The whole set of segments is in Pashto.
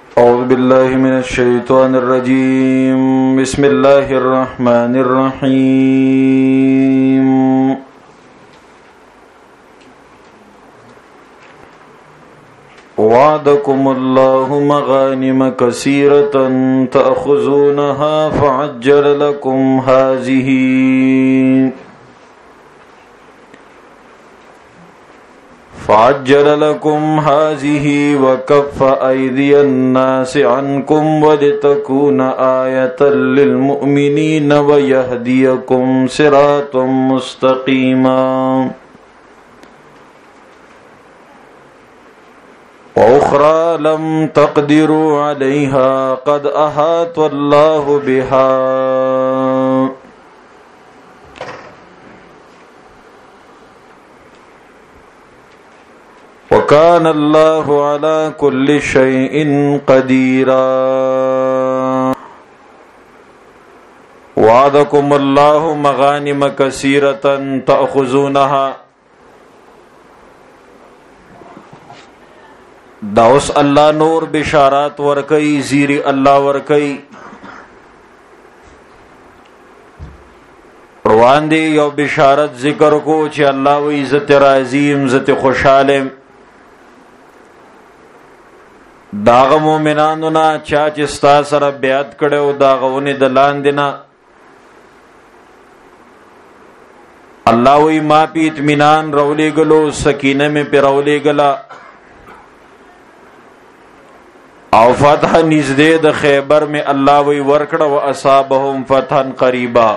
أعوذ بالله من الشيطان الرجيم. بسم الله الرحمن الرحيم. وعدكم الله مغانم كثيرة تأخذونها فعجل لكم هذه وكف أيدي الناس عنكم ولتكون آية للمؤمنين ويهديكم صراطا مستقيما. وأخرى لم تقدروا عليها قد أحاط الله بها وكان الله على كل شيء قديرا. وعدكم الله مغانم كثيرة تأخذونها. داوس الله نور بشارات ورکی زیری الله ورکی روان دی یو بشارت ذکر کو چې الله و عزت راضیم عزت خوشحالم داغ مومنانو نا چا چې ستا سره بیعت کړو داغونه د لاندې نه الله وی ما پی اطمینان رولې غلو سکینه می پر رولې غلا او فتح نزدې د خیبر می الله وی ورکړه او اصابهم فتحا قریبا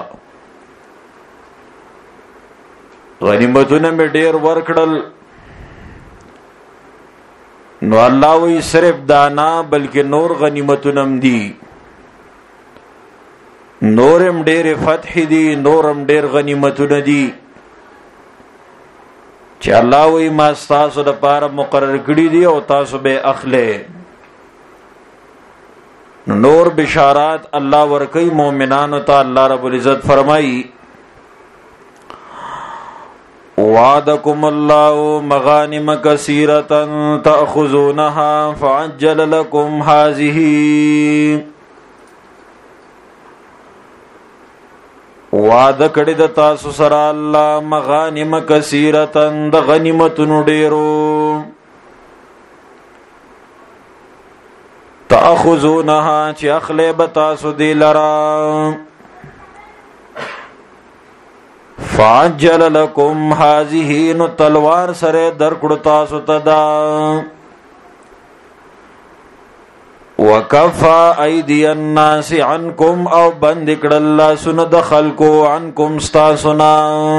غنیمتونه می ډیر ورکړل نو الله وی صرف دانا بلکې نور غنیمتونم دي نورم ډیر فتح دي نورم ډیر غنیمتونه دي چې الله وی ما تاسو د پاره مقرر کړی دي او تاسو به اخله نور بشارات الله ورکی مومنانو ته الله رب العزت فرمایي وعدكم الله مغانم كثيرة تأخذونها فعجل لكم هذه وعده کړی د تاسو سره الله مغانم كثيرة د غنیمتونو ډیرو تأخذونها چې اخلی به تاسو دی لرا فعجل لكم هذه نو تلوار سره درکړو تاسو ته دا وکفا ایدی الناس عنکم او بند کړه الله سن د خلقو عنکم استاسنا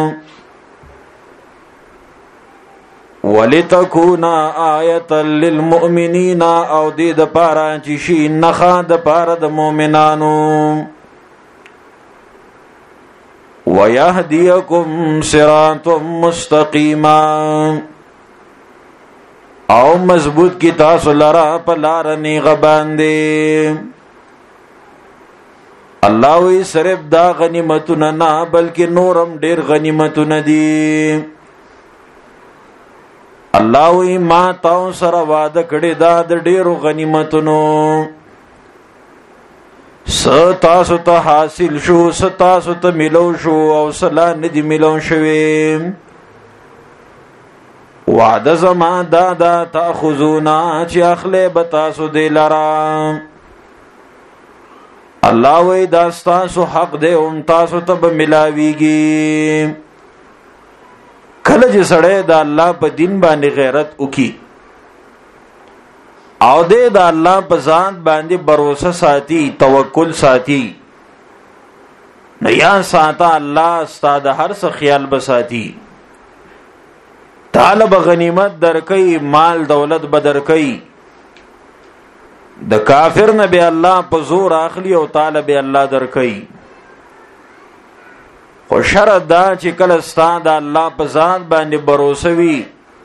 ولتكون آیه للمؤمنین او دې د پاره چې شي نخا د پاره د مؤمنانو وَيَهْدِيَكُمْ صِرَاطًا مُسْتَقِيمًا او مضبوط کی تاسو لرا په لار نیغه باندې الله وی صرف دا غنیمتونه نه بلکې نورم ډیر غنیمتونه دي الله وی ما تاسو سره وعده کړی دا د ډیرو غنیمتونو تاسو ته حاصل شو تاسو ته ملو شو او سلا ندی ملو شوی وعده زما دا تاخذونا چې اخله بتاسو دی لرا الله وی دا تاسو حق دی او تاسو ته به ملاویږي کله چې سړی د الله په دین باندې غیرت وکي او دې د الله په ذات باندې باور ساتي توکل ساتي نه یا ساته الله ستاد هر څه خیال بساتي طالب غنیمت درکې مال دولت بدرکې د کافر نه به الله په زور اخلي او طالب الله درکې خو شرط دا چې کله ستاد الله په ذات باندې باور وي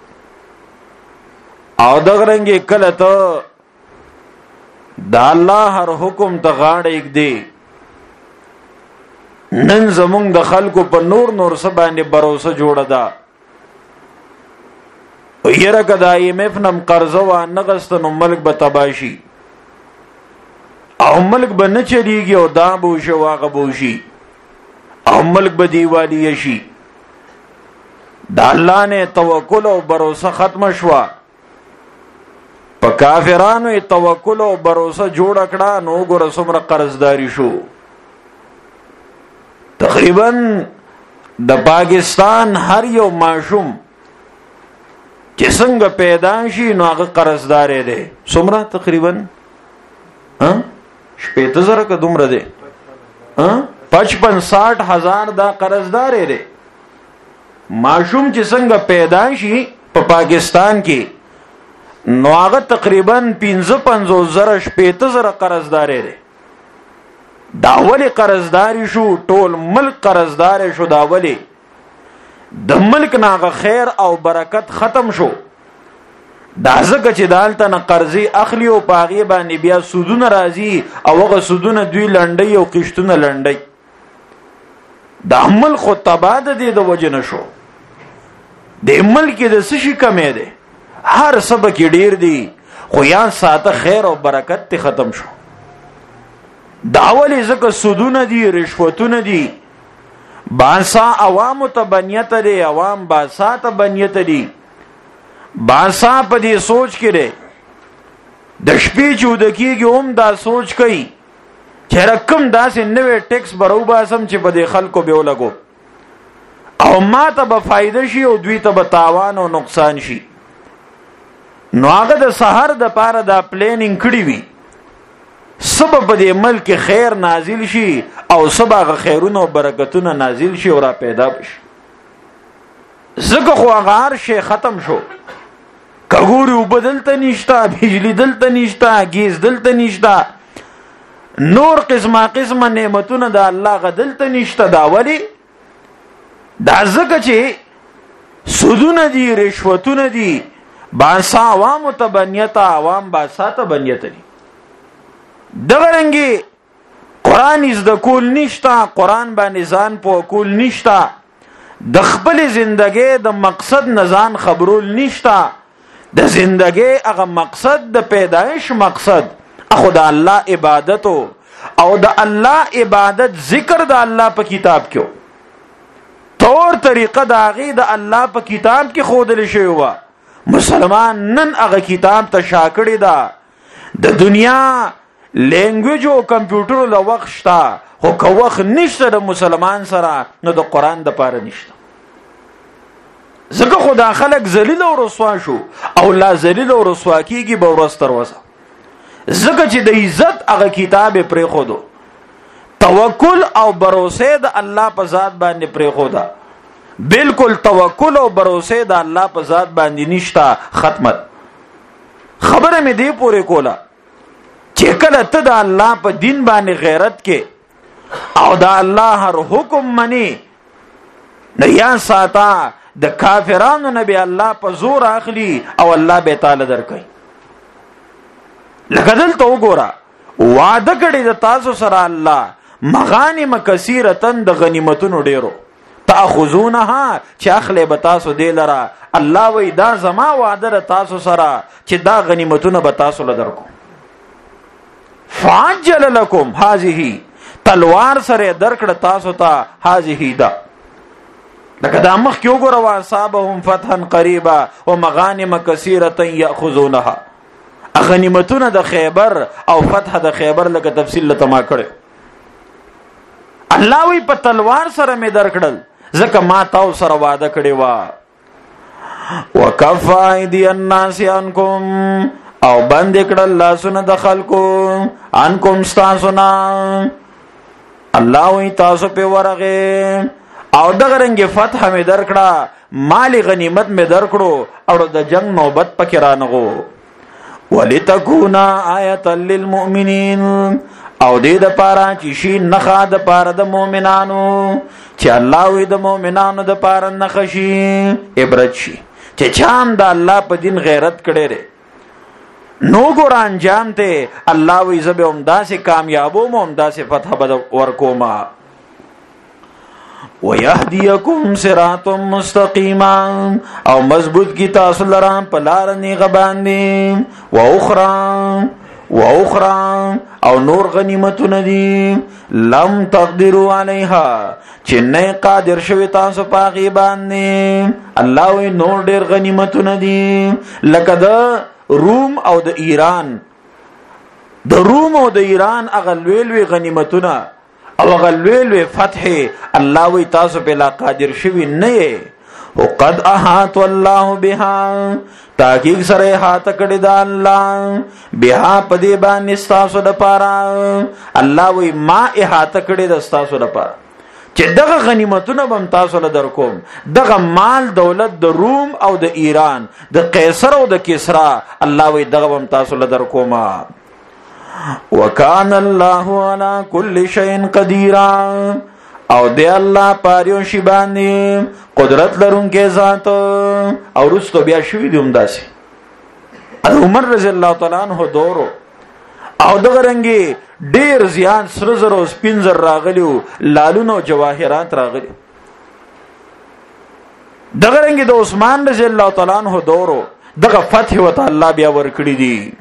او دغرنګ کله ته دا الله هر حکم ته غاړه یک دی نن زمونږ د خلکو په نور څه باندې باور جوړه ده یره کدا IMF نم قرضه و نغست نو ملک به تباشي او ملک به نه چلیږي او دا بوشي واغه بوشي او ملک به دیوالی شي. د الله نه توکل او باور ختم شوا. په کافرانو توکل او باور جوړ کړه نو ګور څومره قرضداري شو. تقریبا د پاکستان هر یو ماشوم چې څنګه پیدا شي نو هغه قرضدار دی. څومره تقریبا 70,000 که دومره دی 55-60 هزار دا قرضدار دی. ماشوم چې څنګه پیدا شي په پاکستان کې نو هغه تقریبا 55,000 قرضدار دی. دا ولی قرضداری شو؟ ټول ملک قرضدار شو. دا ولی د ملک ناغه خیر او برکت ختم شو. دا ځکه چې دالته نه قرضې اخلي او پاغي باندې بیا سودونه راځي او هغه سودونه دوی لنډي او قشتونه لنډي. د عمل خو تباد دي د وجه نشو. د ملک د څه شي کمې دي؟ هر سبق ډیر دي خو یا ساته خیر او برکت ته ختم شو. داولی ځکه سودونه دي رشوتونه دي. بانسا عوام ته بنیت دي عوام باسا ته بنیت دي. بانسا په دې سوچ کې دي د شپې چود کېږي هم دا سوچ کوي چې رقم داسې نوې ټیکس برو باسم چې په دې خلکو به ولګو او ما ته به فائدہ شي او دوی ته به تاوان او نقصان شي. نو هغه د سحر د پاره دا پلانینګ کړی وي سبب دې ملک خیر نازل شي او سبا خیرونه او برکتونه نازل شي او را پیدا شي. زکه خو هغه شی ختم شو. کګوري وبدلته نشتا بجلی دلته نشتا گیز دلته نشتا نور قسمه نعمتونه د الله غدلته نشتا. دا ولی دا زکه چې سودونه دي رشوتونه دي بانسا عوام تبنیتا عوام باساته بنیت دي. دغرنګي قران از د کول نشتا قران باندې ځان په کول نشتا د خپل ژوندۍ د مقصد نزان خبرول نشتا. د زندگی هغه مقصد د پیدایش مقصد اخو د الله عبادت او د الله عبادت ذکر د الله په کتاب کې طور طریقه د هغه د الله په کتاب کې خودل شوی و. مسلمان نن هغه کتاب ته شاکړی دا د دنیا لینګویج او کمپیوټر له وخت شتا خو که وخت نشته د مسلمان سره نو د قران د پاره نشته. زکه خدا خلق ذلیل او رسوا شو او لا ذلیل او رسوا کیږي به ورستر وسه. زکه چې د عزت هغه کتاب پرې خودو توکل او باور د الله په ذات باندې پرې خودا. بالکل توکل او باور د الله په ذات باندې نشتا. ختمت خبره مې دی پورې کوله چې کله ته د الله په دین باندې غیرت کې او د الله هر حکم منی نه یا ساته د کافرانو نبی الله په زور اخلي او الله به تعالی درکړي. لکه دلته وګوره وعده کړی د تاسو سره الله مغانم کثیرتن د غنیمتونو ډیرو تاخذونها چې اخلي به تاسو دی لره. الله وی دا زما وعده د تاسو سره چې دا غنیمتونه به تاسو لدرکو. فاجل لكم هذه تلوار سره درکړه تاسو ته هذه دا لکه دا مخ کیو ګور واصابهم فتحا قریبا ومغانم کثیره یاخذونها. غنیمتونه د خیبر او فتح د خیبر لکه تفصیل لته ما کړو. الله وی په تلوار سره مې درکړل ځکه ما تاسو سره وعده کړی و. وکف ایدی الناس عنکم او بند کړل لاسونه د خلکو عنکم تاسو نه. الله وی تاسو په ورغه او دغه رنګ فتح مې درکړه مال غنیمت مې درکړو او د جنگ نوبت پکې رانغو. ولتکونا آیه للمؤمنین او دې د پاره چې شي نخا د پاره د مؤمنانو چې الله وي د مؤمنانو د پاره نخشي عبرت شي چې چام د الله په دین غیرت کړي لري نو ګور انجام ته الله وي زبه عمدا سے کامیابو عمدا سے فتح بد ورکوما. ويهديكم صراطا مستقيما او مضبوط کی تاسو لرام په لار نه غباندې. و اخرى و اخرى او نور غنیمتونه دي لم تقدروا علیها چې نه قادر شوی تاسو پاغي باندې. الله وی نور ډیر غنیمتونه دي لکه د روم او د ایران. د روم او د ایران اغلوی غنیمتونه او اغلوی فتح الله وی تاسو په لا قادر شوی نه. وقد احاط الله بها تحقیق سره احاط کړی دا الله بها پدې باندې تاسو د پاره. الله وی ما احاط کړی د تاسو د پاره چې دغه غنیمتونه بم تاسو له درکوم. دغه مال دولت د روم او د ایران د قیصر او د کسرا الله وی دغه بم تاسو له درکوم. وکان الله علی کل شیء قدیر او دی الله پاریو شی باندې قدرت لرونکي ذات. او رستو بیا شوی دی همداسي عمر رضی الله تعالی عنہ دورو او دغه رنګي ډیر زیات سره زرو سپینزر راغلیو لالونو جواهرات راغلی. دغه رنګي د عثمان رضی الله تعالی عنہ دورو دغه فتح وته الله بیا ورکړي دي.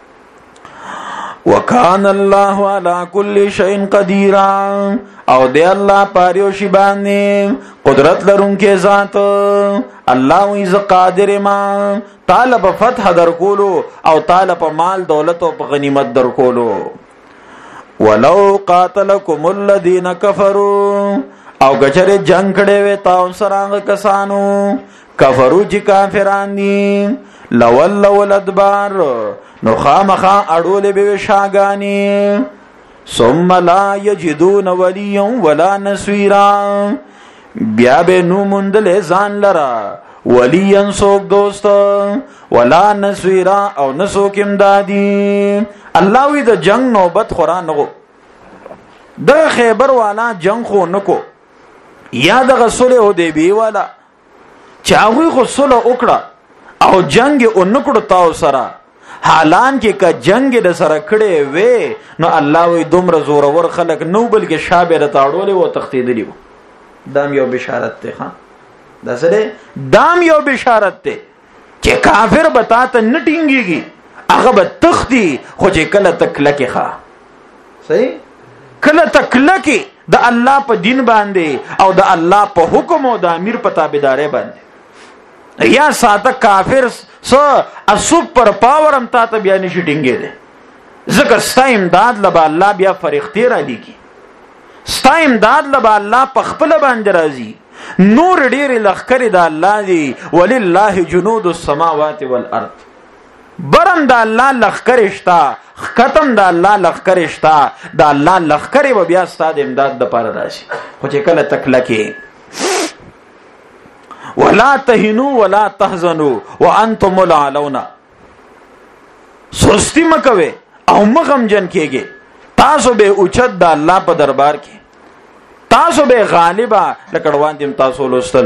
وکان الله علی کل شیء قدیر او دی الله پاریو شی باندې قدرت لرونکي ذات. الله وی ز قادر ما طالب فتح در کولو او طالب مال دولت او غنیمت در کولو. ولو قاتلکم الذین کفروا او گچره جنگ کړي وي تاسو سره کسانو کفرو چې کافران دي لولوا الادبار نو خامخا اړول به شاګانی ثم لا یجدون ولیا ولا نصيرا بیا به نو مندل ځان لرا ولیا سوک دوست ولا نصيرا او نسوک امدادی. الله وی د جنگ نوبت قران نو د خیبر والا جنگ خو نکو یا د رسول حدیبیه والا چاوی خو سره وکړه او جنگ اونکړو تاسو سره حالان کې کا جنگ د سره کړي وې نو الله وی دومره زور ور خلق نو بلکې شابه د تاړولې و تختیدلی و. دام یو بشارت ته ها دا سره دام یو بشارت ته چې کافر بتا ته نټینګيږي هغه به تختی خو چې کله تکلکه ښا صحیح کله تکلکه د الله په دین باندې او د الله په حکم او د امیر په تابعداري باندې یا ساته کافر سو سپر پاور هم تا ته بیا نشي ټینګې ده. ځکه ستا امداد لبا الله بیا فرښتې را لیکي. ستا امداد لبا الله په خپل باندې راځي. نور ډېر لخر د الله دی ولله جنود السماوات والارض. برم د الله لخر شتا ختم د الله لخر شتا د الله لخر و بیا ستا د امداد د پاره راشي. خو چې کله تکلکه ولا تهنوا ولا تحزنوا وانتم الاعلون سستی مکوي او مغم جن کېږي تاسو به اوچت د الله په دربار کې تاسو به غالبا لکړوان دیم تاسو لوستل.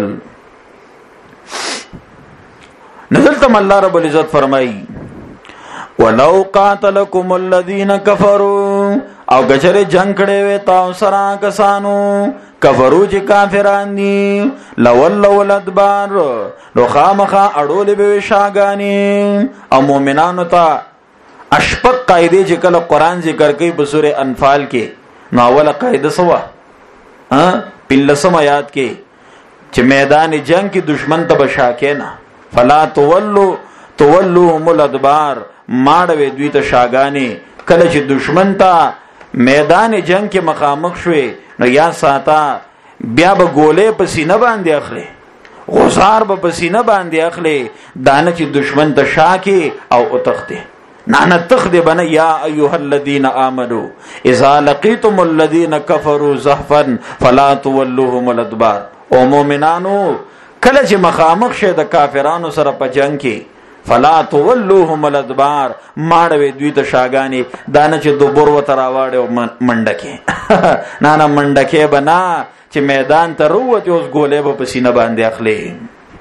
نزلتم الله رب العزت فرمایي ولو قاتلکم الذین کفروا او گچره جنگ کړي وي تاسو سره کسانو کفرو چې کافران دي لولوا الادبار نو خامخا اړول به شاګانی. او مؤمنانو ته اشفق قاعده چې کله قران ذکر کوي په سوره انفال کې نو اوله قاعده سوا پلسم آیات کې چې میدان جنگ کې دشمن ته بشاکینا فلا تولوا الادبار ماړوي دوی ته شاګانی. کله چې دشمن ته میدان جنگ کې مخامخ شوي نو یا ساته بیا به ګولې په سینه باندې اخلي غزار به په سینه باندې اخلي دانه چې دشمن ته شاکي او اتخته نه تخده بنه یا ایها الذين امنوا اذا لقيتم الذين كفروا زحفا فلا تولوهم الادبار. او مؤمنانو کله چې مخامخ شه د کافرانو سره په جنگ کې فلا تولوهم الادبار ماړوي دوی ته شاګانی دانه چې دوبر و تراواړو منډکه نه منډکه بنا چې میدان ته وروت اوس ګولې په پسینه باندې اخلي.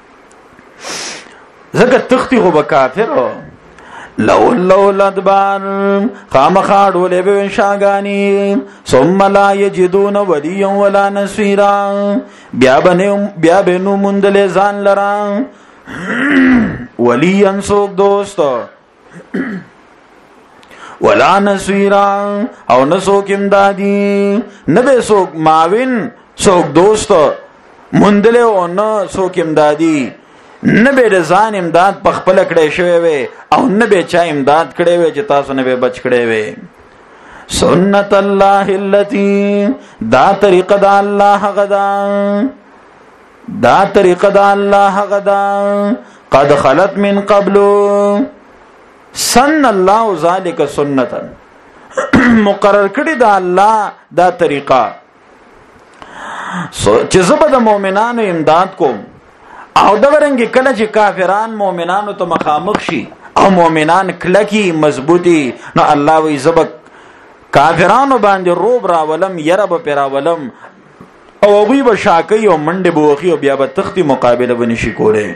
زګه تختی خو به کافر لو الادبار خامخاړو له به شاګانی ثم لا یجدون ولیا ولا نصيرا بیا بنو مندل ځان لرا ولی انسوک دوست ولا نصيرا او نسوک امدادی، نبه سوک معاون، سوک دوست مندل او نه سوک امدادی، نبه رضان امداد پخپل کړی شوی وي او نبه چا امداد کړی وي چې تاسو نبه بچ کړی وي. سنت الله التي، دا طریقه دا الله غدا، دا طریقه دا الله غدا، قد خلت من قبل، سن الله ذالک سنتا، مقرر کړی دا الله دا طریقه چې زبد مؤمنانو امداد کوم. او دا ورنګ کله چې کافران مؤمنانو ته مخامخ شي او مؤمنان کلکی مضبوطی، نو الله وی زبک کافرانو باندې روب راولم، یره به پیراولم او وی به شاکی او منډه بوخي او بیا به تختی مقابله بنشي کوله.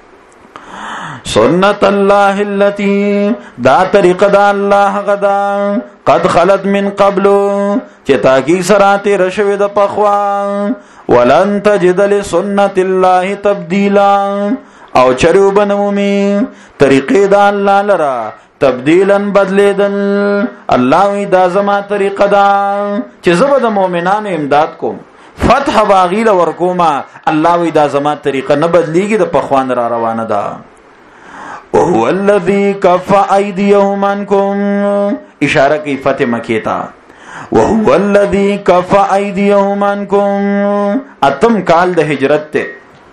سنت الله التي، دا طریقه دا الله غدا، قد خلت من قبل، چې تاکی سراته رشوی د پخوا، ولن تجد لسنت الله تبديلا، او چرو بنومی طریقه دا الله لرا تبدیلا بدلیدل. الله وی دا زما طریقه دا چې زبد مؤمنانو امداد کوم، فتح باغیل ورکوما، الله وی دا زما طریقه نه بدلیږي، د پخوان را روانه ده. وهو الذي كف ايديهم عنكم، اشاره کی فتح مکی تا، وهو الذي كف ايديهم عنكم، اتم کال د هجرت ته.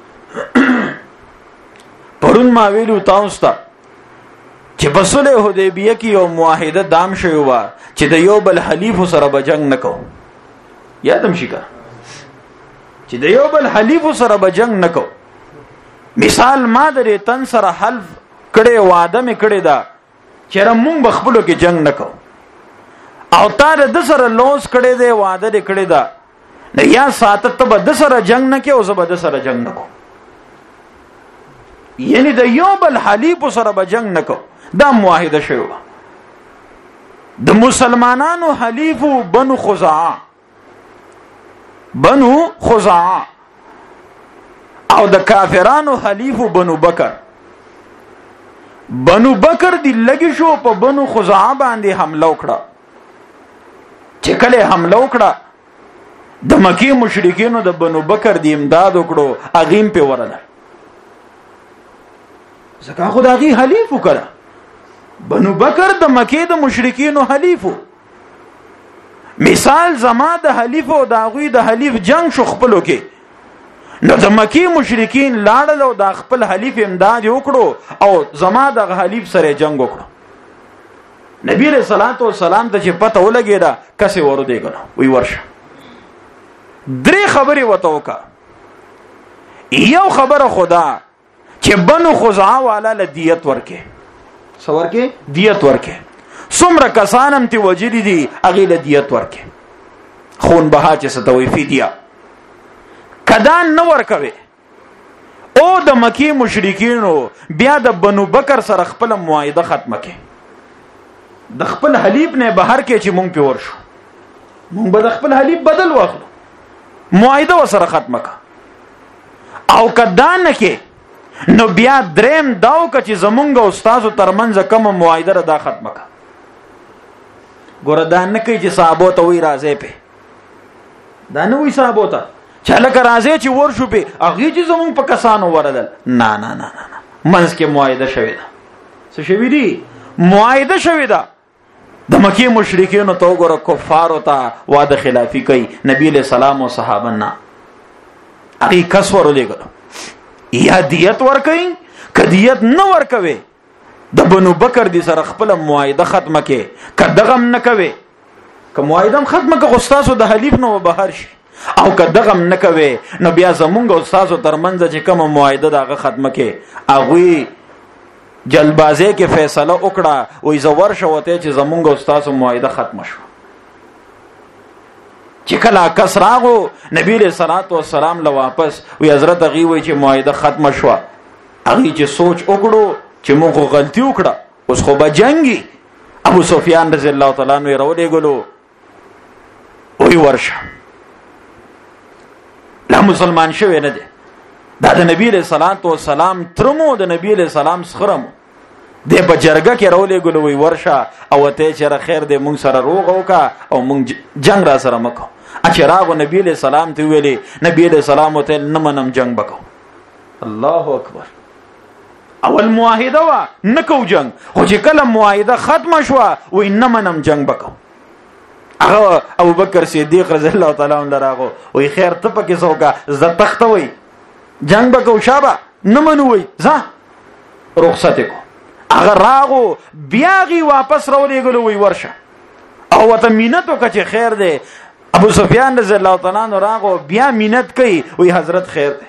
پرون ما ویلو تاسو ته چې په صلح حدیبیه کې یو معاهده دام شوی و چې د یو بل حلیف سره به جنگ نکو. یادم شي کا چې د یو بل حلیف سره به جنگ نکو. مثال ما درې تن سره حلف کړي، وعده مې کړی دا چې موږ بخبلو کې جنگ نکو، او تا د سره لوس کړي دی، وعده دې کړی دا نه یا ساتت به د سره جنگ نه کې او زه به د سره جنگ نکو، یعنی د یو بل حلیف سره به جنگ نکو. دا معاهده شوی. د مسلمانانو حلیف بنو خزاعه، بنو خزاعه، او د کافرانو حلیف بنو بکر. بنو بکر دی لګی شو په بنو خزاعه باندې حمله وکړه. چې کله حمله وکړه د مکی مشرکینو د بنو بکر دی امداد وکړو، اغیم په ورله زکه خدای حلیف وکړه. بنو بکر د مکی د مشرکینو حلیفو. مثال زما د حلیف او د غوی د حلیف جنگ شو خپلو کې، نو د مکی مشرکین لاړل او د خپل حلیف امداد وکړو او زما د حلیف سره جنگ وکړو. نبی رسول الله سلام ته چې پته ولګیدا کسه ورو دیګنو وی ورشه. درې خبرې وته وکا. یو خبره خدا چې بنو خزاعه والا له دیت ورکه، سور کې دیت ورکه، څومره کسانم تی وجلی دي اغه له دیت ورکه، خون بها چې ستوي فدیه کدان نه ورکوي. او د مکی مشرکینو بیا د بنو بکر سره خپل معاهده ختمه کړي، د خپل حلیف نه بهر کې چې مونږ په ورشو، مونږ به د خپل حلیف بدل واخلو، معاهده وسره ختمه کړه. او کدان نه کې نو بیا دریم داو که چې زمونږ او استادو ترمنځ کوم معاهده را دا ختمه کړه. ګوره دا نه کوي چې صحابو ته وی راځي په، دا نه وی صحابو ته چې لکه راځي چې ورشو په هغه چې زمونږ په کسانو ورادل. نه نه نه نه، منځ کې معاهده شوی ده. څه شوی دی؟ معاهده شوی ده. د مکی مشرکین ته وګوره کفار ته وعده خلافی کوي، نبی له سلام او صحابه نه هغه کس ورولېګل یا دیت ورکوي. کدیت نه ورکوي د بنو بکر دی سره خپل معاهده ختمه کې، کدغم نه کوي، که معاهده ختمه کې استادو د حلیف نو بهر شي، او کدغم نه کوي نو بیا زمونږ استادو ترمنځ چې کوم معاهده دغه ختمه کې هغه جلبازه کې فیصله وکړه وې زور شوته چې زمونږ استادو معاهده ختمه شو. چې کله کس راغو نبی له صلوات و سلام له واپس وی حضرت غي وی چې معاهده ختمه شو، هغه چې سوچ وکړو چې موږ غلطي وکړه، اوس خو به جنگي. ابو سفیان رضی الله تعالی عنہ راولې ګلو وی ورشه، لا مسلمان شوی نه دی، دا د نبی له صلوات و سلام ترمو د نبی له سلام سخرم د په جرګه کې رولې ګلوي ورشه او ته چې خیر دې مونږ سره روغ وکا او مونږ جنگ را سره مکو اچراغ نبی له سلام ته ویلي نبی له سلام ته نه منم جنگ بکو الله اکبر اول معاهده وا نکو جنگ خو چې کله معاهده ختم شو و ان منم جنگ بکو هغه ابو بکر صدیق رضی الله تعالی عنہ راغو وی خیر ته پکې سوکا ز تختوي جنگ بکو شابه نه منوي ځه رخصت کو هغه راغو بیاغي واپس راولې ګلوي ورشه او وته مينتو کچې خیر دی ابو سفیان رضی الله تعالی عنہ راغو بیا مینت کوي وی حضرت خیر دی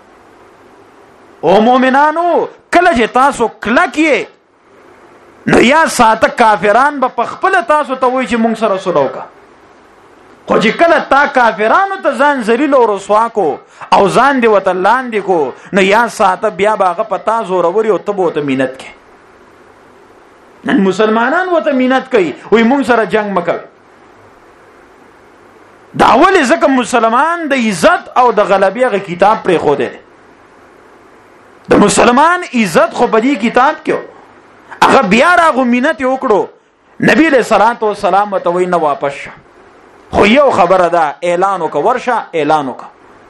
او مومنانو کله چې تاسو کلکې نو یا ساته کافران به پخپل تاسو ته وای چې مونږ سره سلو کا خو چې کله تا کافرانو ته ځان ذلیل او رسوا کو او ځان دی وته لاندې کو نو یا ساته بیا باغه پتا زور وري او ته بوته مینت کې نن مسلمانان وته مینت کوي وای مونږ سره جنگ مکوي دا ولې ځکه مسلمان د عزت او د غلبې غ کتاب پرې خو دی د مسلمان عزت خو په دې کتاب کې هغه بیا راغو مینت وکړو نبی له صلوات و سلام ته وینا واپس شه خو یو خبره ده اعلان وک ورشه اعلان وک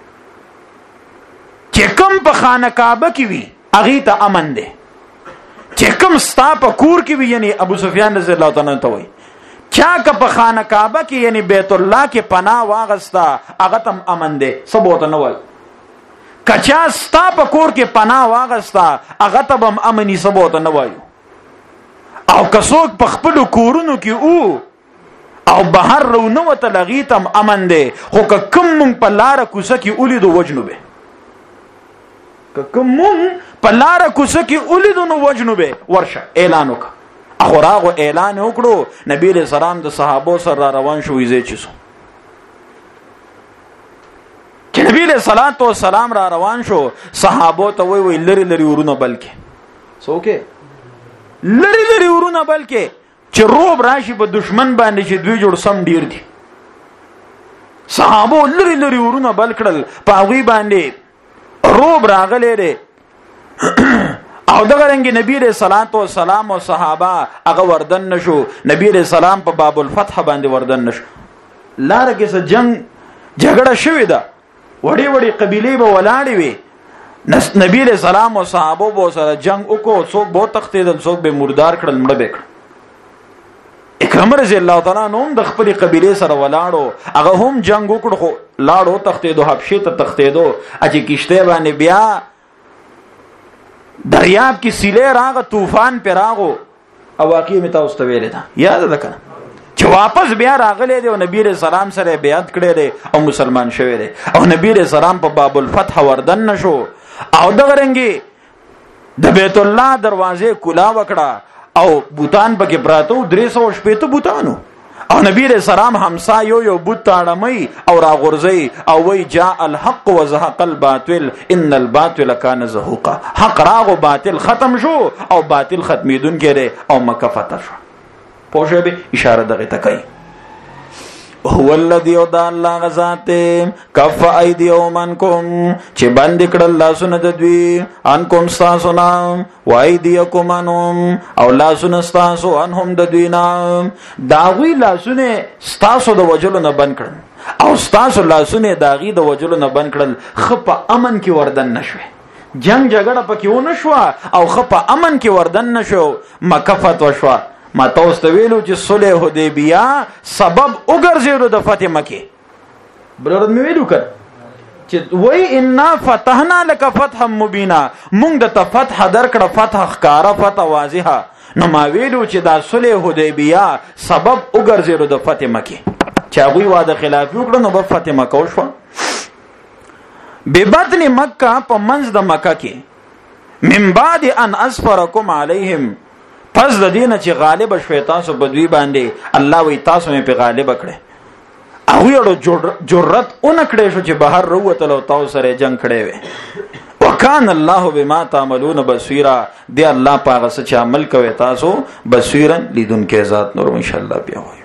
چې کوم په خانه کعبه کې وي اغه ته امن ده چې کوم ستا په کور کې وي یعنی ابو سفیان رضی الله تعالی عنہ وي چا که په خانه کعبه کې یعنی بیت الله کې پناه واغستا هغه تم امن ده سبوت نه وای کچا ستا په کور کې پناه واغستا هغه ته هم امني سبوت نه وایو او کڅوک په خپل کورونو کې او بهر رو نو ته لغیتم امن ده خو کوم مون په لار کوسه کې اولیدو وجنوبه کوم مون په لار کوسه کې اولیدو نو وجنوبه ورشه اعلان وک اخراغه اعلان وکړو نبی رسول سلام د صحابه سره روان شو یې چیسو چې نبی له صلوات و سلام را روان شو صحابه ته وی لری لری ورونه بلکې سوکه لری لری ورونه بلکې چې روب راشي په دشمن باندې چې دوی جوړ سم ډیر دي صحابه لری لری ورونه بل کړل پاوی باندې روب راغلی دی او دغه رنګ نبی له صلوات و سلام او صحابه هغه وردن نشو نبی له سلام په باب الفتح باندې وردن نشو لار کې څه جنگ جګړه شوې ده وړي وړي قبيله به ولاړې وي نبی له سلام او صحابه بو سره جنگ وکړو څوک بو تختیدل څوک به مردار کړل مړ به کړ اکرم رضی الله تعالی عنہ د خپل قبيله سره ولاړو هغه هم جنگ وکړو خو لاړو تختیدو حبشه ته تختیدو اجي کشته باندې بیا دریاب کې سیلې راغ طوفان پر راغو او واقعي متا واستویل ده یاد ده کنه چې واپس بیا راغلی دی او نبی رسول سلام سره بیعت کړی دی او مسلمان شوی دی او نبی رسول سلام په باب الفتح وردن نشو او دغه رنګي د بیت الله دروازه کلا وکړه او بوتان پکې پراتو 380 بوتانو او نبی رسول سلام همسا یو بوت تاړمای او راغورځي او وی جاء الحق وزهق الباطل ان الباطل كان زهوقا حق راغو باطل ختم شو او باطل ختمیدون کړي او مکه فتح شو پوښه به اشاره دغه تکای هو الذي يد الله غزات كف ايديهم منكم چې باندې کړه الله سن د دوی انکم ساسنا و ايديكم انهم او الله سن استاسو انهم د دوی نام داوی لاسونه ستاسو د وجلو نه بند کړ او ستاسو لاسونه داغي د وجلو نه بند کړل خپ امن کې وردن نشوي جنگ جګړه پکې ونه شو او خپ امن کې وردن نشو مکفت وشو ما تاسو ته ویلو چې صلح حدیبیه سبب وګرځیدو د فتح مکه بلورد مې ویلو کړ چې وای ان فتحنا لك فتحا مبینا موږ د فتح درکړه فتح ښکارا فتح واضحه نو ما ویلو چې دا صلح حدیبیه سبب وګرځیدو د فتح مکه چې هغه واده خلاف وکړو نو په فتح مکه وشو ببطن مکه په منځ د مکه کې من بعد ان اسفرکم علیهم پس د دینه چې غالب شوي تاسو په دوی باندې الله وی تاسو مې په غالب کړي او یو جرأت اون کړي شو چې بهر وروته او تاسو سره جنگ کړي وي وکان الله بما تعملون بصیرا دی الله پاغه څه چې عمل کوي تاسو بصیرن لیدون کې ذات نور ان شاء الله بیا وي